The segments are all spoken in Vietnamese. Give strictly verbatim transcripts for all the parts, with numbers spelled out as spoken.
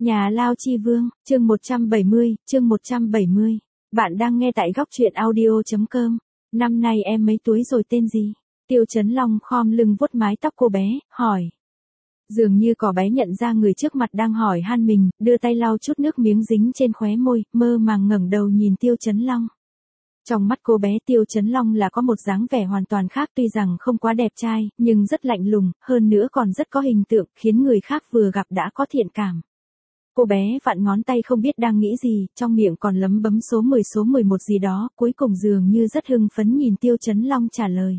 Nhà Lao Chi Vương, chương một trăm bảy mươi, chương một trăm bảy mươi. Bạn đang nghe tại góc truyện audio chấm com. Năm nay em mấy tuổi rồi, tên gì? Tiêu Chấn Long khom lưng vuốt mái tóc cô bé, hỏi. Dường như cỏ bé nhận ra người trước mặt đang hỏi han mình, đưa tay lau chút nước miếng dính trên khóe môi, mơ màng ngẩng đầu nhìn Tiêu Chấn Long. Trong mắt cô bé Tiêu Chấn Long là có một dáng vẻ hoàn toàn khác, tuy rằng không quá đẹp trai, nhưng rất lạnh lùng, hơn nữa còn rất có hình tượng, khiến người khác vừa gặp đã có thiện cảm. Cô bé vặn ngón tay không biết đang nghĩ gì, trong miệng còn lấm bấm số mười số mười một gì đó, cuối cùng dường như rất hưng phấn nhìn Tiêu Chấn Long trả lời.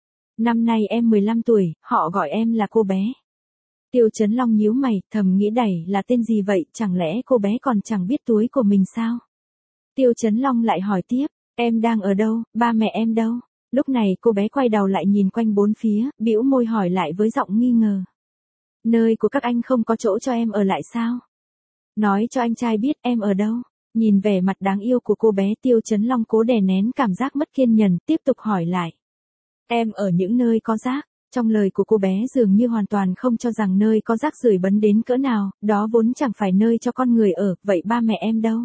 Năm nay em mười lăm tuổi, họ gọi em là cô bé. Tiêu Chấn Long nhíu mày, thầm nghĩ đẩy là tên gì vậy, chẳng lẽ cô bé còn chẳng biết túi của mình sao? Tiêu Chấn Long lại hỏi tiếp, em đang ở đâu, ba mẹ em đâu? Lúc này cô bé quay đầu lại nhìn quanh bốn phía, bĩu môi hỏi lại với giọng nghi ngờ. Nơi của các anh không có chỗ cho em ở lại sao? Nói cho anh trai biết em ở đâu. Nhìn vẻ mặt đáng yêu của cô bé, Tiêu Chấn Long cố đè nén cảm giác mất kiên nhẫn, tiếp tục hỏi lại. Em ở những nơi có rác. Trong lời của cô bé dường như hoàn toàn không cho rằng nơi có rác rưởi bấn đến cỡ nào, đó vốn chẳng phải nơi cho con người ở, vậy ba mẹ em đâu?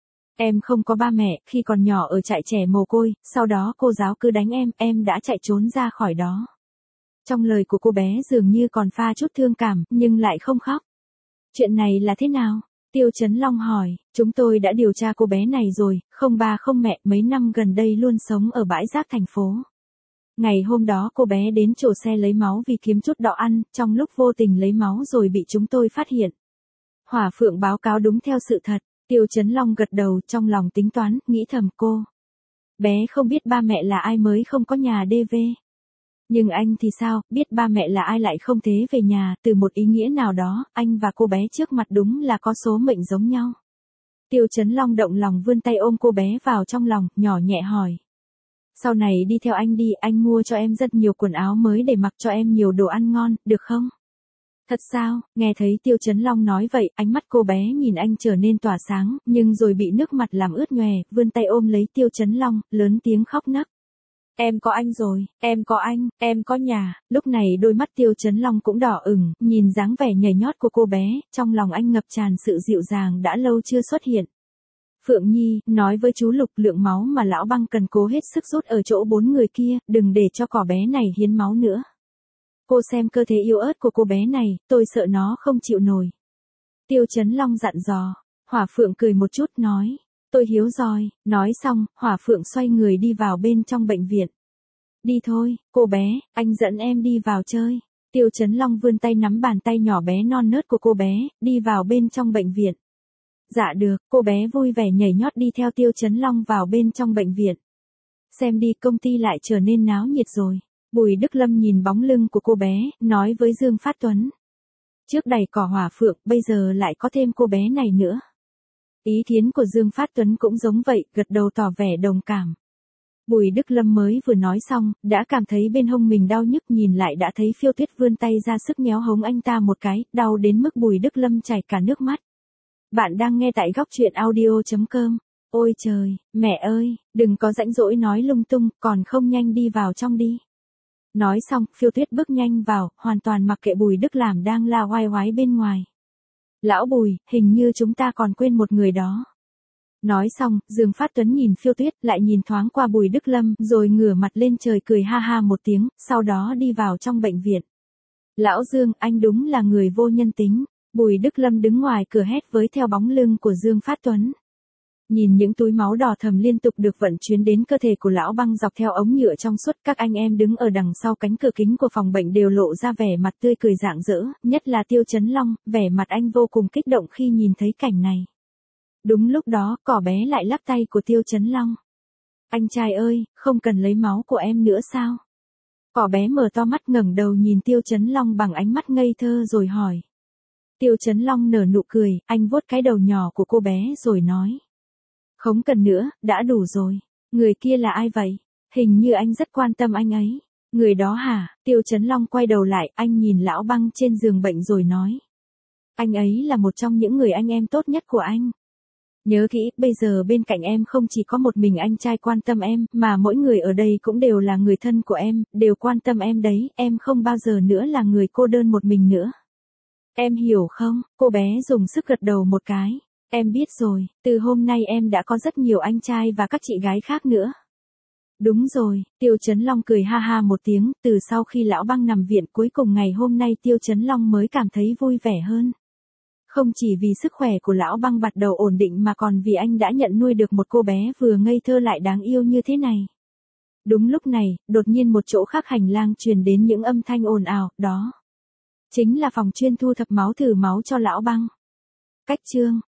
Em không có ba mẹ, khi còn nhỏ ở trại trẻ mồ côi, sau đó cô giáo cứ đánh em, em đã chạy trốn ra khỏi đó. Trong lời của cô bé dường như còn pha chút thương cảm, nhưng lại không khóc. Chuyện này là thế nào? Tiêu Chấn Long hỏi, chúng tôi đã điều tra cô bé này rồi, không ba không mẹ, mấy năm gần đây luôn sống ở bãi rác thành phố. Ngày hôm đó cô bé đến trổ xe lấy máu vì kiếm chút đọ ăn, trong lúc vô tình lấy máu rồi bị chúng tôi phát hiện. Hỏa Phượng báo cáo đúng theo sự thật. Tiêu Chấn Long gật đầu, trong lòng tính toán, nghĩ thầm cô. Bé không biết ba mẹ là ai mới không có nhà đê vê. Nhưng anh thì sao, biết ba mẹ là ai lại không thế về nhà, từ một ý nghĩa nào đó, anh và cô bé trước mặt đúng là có số mệnh giống nhau. Tiêu Chấn Long động lòng vươn tay ôm cô bé vào trong lòng, nhỏ nhẹ hỏi. Sau này đi theo anh đi, anh mua cho em rất nhiều quần áo mới để mặc, cho em nhiều đồ ăn ngon, được không? Thật sao? Nghe thấy Tiêu Chấn Long nói vậy, ánh mắt cô bé nhìn anh trở nên tỏa sáng, nhưng rồi bị nước mặt làm ướt nhòe, vươn tay ôm lấy Tiêu Chấn Long, lớn tiếng khóc nấc. Em có anh rồi, em có anh, em có nhà. Lúc này đôi mắt Tiêu Chấn Long cũng đỏ ửng, nhìn dáng vẻ nhảy nhót của cô bé, trong lòng anh ngập tràn sự dịu dàng đã lâu chưa xuất hiện. Phượng Nhi, nói với chú Lục lượng máu mà lão Băng cần cố hết sức rút ở chỗ bốn người kia, đừng để cho cỏ bé này hiến máu nữa. Cô xem cơ thể yếu ớt của cô bé này, tôi sợ nó không chịu nổi. Tiêu Chấn Long dặn dò. Hỏa Phượng cười một chút nói. Tôi hiếu rồi. Nói xong, Hỏa Phượng xoay người đi vào bên trong bệnh viện. Đi thôi, cô bé, anh dẫn em đi vào chơi. Tiêu Chấn Long vươn tay nắm bàn tay nhỏ bé non nớt của cô bé, đi vào bên trong bệnh viện. Dạ được, cô bé vui vẻ nhảy nhót đi theo Tiêu Chấn Long vào bên trong bệnh viện. Xem đi, công ty lại trở nên náo nhiệt rồi. Bùi Đức Lâm nhìn bóng lưng của cô bé, nói với Dương Phát Tuấn. Trước đẩy cỏ Hỏa Phượng, bây giờ lại có thêm cô bé này nữa. Ý kiến của Dương Phát Tuấn cũng giống vậy, gật đầu tỏ vẻ đồng cảm. Bùi Đức Lâm mới vừa nói xong, đã cảm thấy bên hông mình đau nhức, nhìn lại đã thấy Phiêu Tuyết vươn tay ra sức nhéo hông anh ta một cái, đau đến mức Bùi Đức Lâm chảy cả nước mắt. Bạn đang nghe tại góc truyện audio chấm com. Ôi trời, mẹ ơi, đừng có rãnh rỗi nói lung tung, còn không nhanh đi vào trong đi. Nói xong, Phiêu Tuyết bước nhanh vào, hoàn toàn mặc kệ Bùi Đức Làm đang la oai oái bên ngoài. Lão Bùi, hình như chúng ta còn quên một người đó. Nói xong, Dương Phát Tuấn nhìn Phiêu Tuyết, lại nhìn thoáng qua Bùi Đức Lâm, rồi ngửa mặt lên trời cười ha ha một tiếng, sau đó đi vào trong bệnh viện. Lão Dương, anh đúng là người vô nhân tính. Bùi Đức Lâm đứng ngoài cửa hét với theo bóng lưng của Dương Phát Tuấn. Nhìn những túi máu đỏ thẫm liên tục được vận chuyển đến cơ thể của lão Băng dọc theo ống nhựa trong suốt, các anh em đứng ở đằng sau cánh cửa kính của phòng bệnh đều lộ ra vẻ mặt tươi cười rạng rỡ, nhất là Tiêu Chấn Long, vẻ mặt anh vô cùng kích động khi nhìn thấy cảnh này. Đúng lúc đó, cỏ bé lại lắc tay của Tiêu Chấn Long. Anh trai ơi, không cần lấy máu của em nữa sao? Cỏ bé mở to mắt ngẩng đầu nhìn Tiêu Chấn Long bằng ánh mắt ngây thơ rồi hỏi. Tiêu Chấn Long nở nụ cười, anh vuốt cái đầu nhỏ của cô bé rồi nói. Không cần nữa, đã đủ rồi. Người kia là ai vậy? Hình như anh rất quan tâm anh ấy. Người đó hả? Tiêu Chấn Long quay đầu lại, anh nhìn lão Băng trên giường bệnh rồi nói. Anh ấy là một trong những người anh em tốt nhất của anh. Nhớ kỹ, bây giờ bên cạnh em không chỉ có một mình anh trai quan tâm em, mà mỗi người ở đây cũng đều là người thân của em, đều quan tâm em đấy, em không bao giờ nữa là người cô đơn một mình nữa. Em hiểu không? Cô bé dùng sức gật đầu một cái. Em biết rồi, từ hôm nay em đã có rất nhiều anh trai và các chị gái khác nữa. Đúng rồi, Tiêu Chấn Long cười ha ha một tiếng, từ sau khi lão băng nằm viện cuối cùng ngày hôm nay Tiêu Chấn Long mới cảm thấy vui vẻ hơn. Không chỉ vì sức khỏe của lão băng bắt đầu ổn định mà còn vì anh đã nhận nuôi được một cô bé vừa ngây thơ lại đáng yêu như thế này. Đúng lúc này, đột nhiên một chỗ khác hành lang truyền đến những âm thanh ồn ào, đó chính là phòng chuyên thu thập máu thử máu cho lão băng. Cách chương